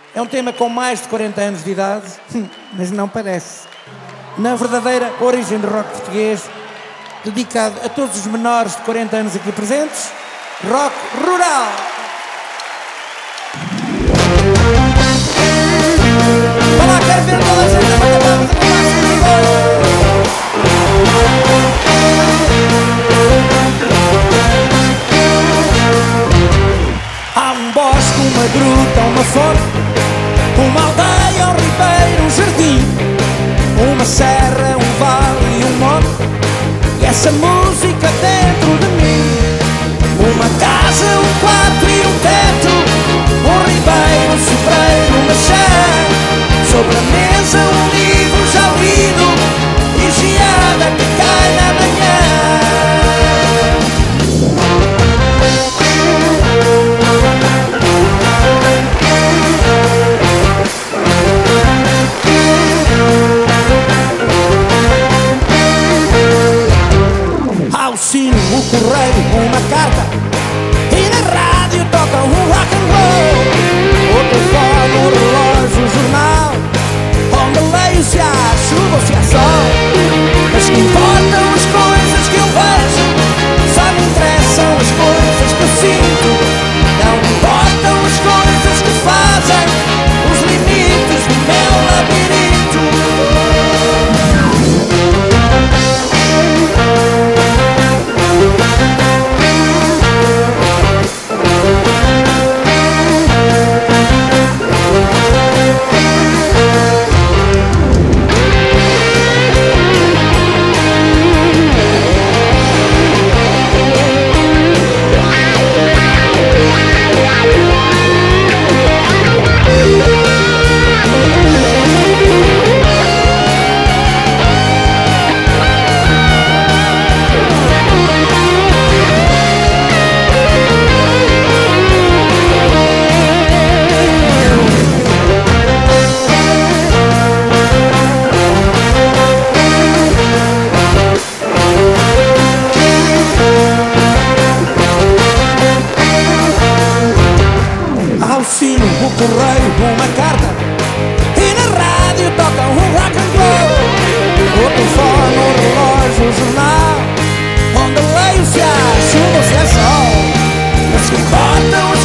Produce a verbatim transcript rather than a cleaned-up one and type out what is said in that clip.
É um tema com mais de quarenta anos de idade, mas não parece. Na verdadeira origem do rock português, dedicado a todos os menores de quarenta anos aqui presentes, rock rural. Vá lá, quero ver toda a gente a bater palmas a Há um bosque, uma gruta, uma fonte, uma aldeia, um ribeiro, um jardim, uma serra, um vale e um monte, e essa música dentro de mim. Uma casa, um quarto e um teto, um ribeiro, um sobreiro, uma chá, sobre a mesa um livro já lido e geada que cai na manhã. Ao sino, o correio, uma carta, e na rádio toca um rock and roll. O telefone, o relógio, o jornal, onde leio se há chuva ou se há sol. Mas que importam as coisas que eu vejo, só me interessam as coisas que eu sinto. Não importam as coisas que fazem os limites do meu labirinto. O correio, uma carta, e na rádio toca um rock and roll. O telefone, o relógio, o jornal, onde leio se há chuva ou se há sol. Mas que importam